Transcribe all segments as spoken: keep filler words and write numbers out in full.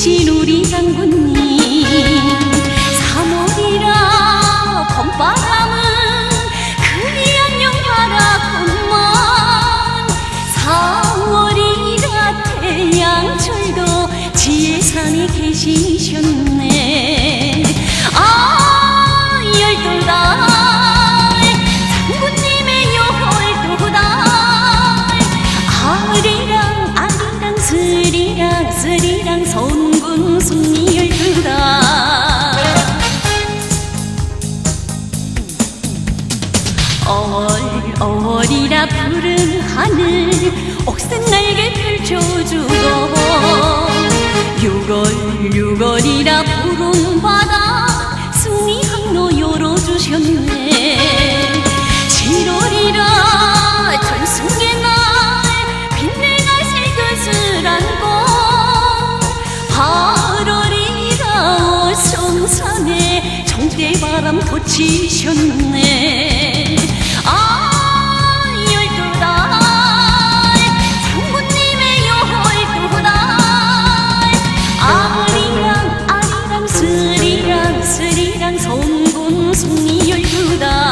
계신 우리 장군님, 삼월이라 봄바람은 그리 안녕하라구만. 사월이라 태양철도 지혜산에 계시셨네. 아, 열두 달 장군님의 열두 달, 아리랑 아리랑 스리랑 스리랑 손군 승리 열두 달. 어월 어월이라 푸른 하늘 옥색날개 펼쳐주고, 유월 유월이라 푸른 바다 승리 항로 열어주셨네. 칠월이라 전승의 날 빛내가 새것을 안고, 팔월이라 성산에 정대바람 돋치셨네. 아, 열두 달 장군님의 열두 달, 아리랑 아리랑 스리랑 스리랑 손군 승리 열두 달.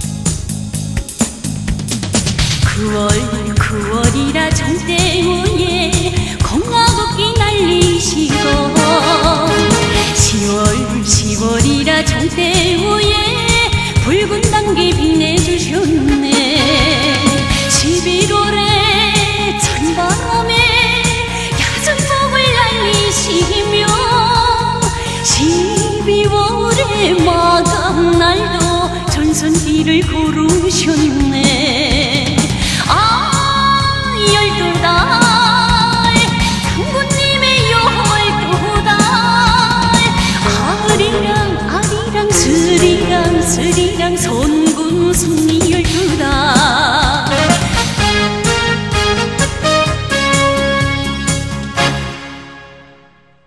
구월 구월이라 정대우에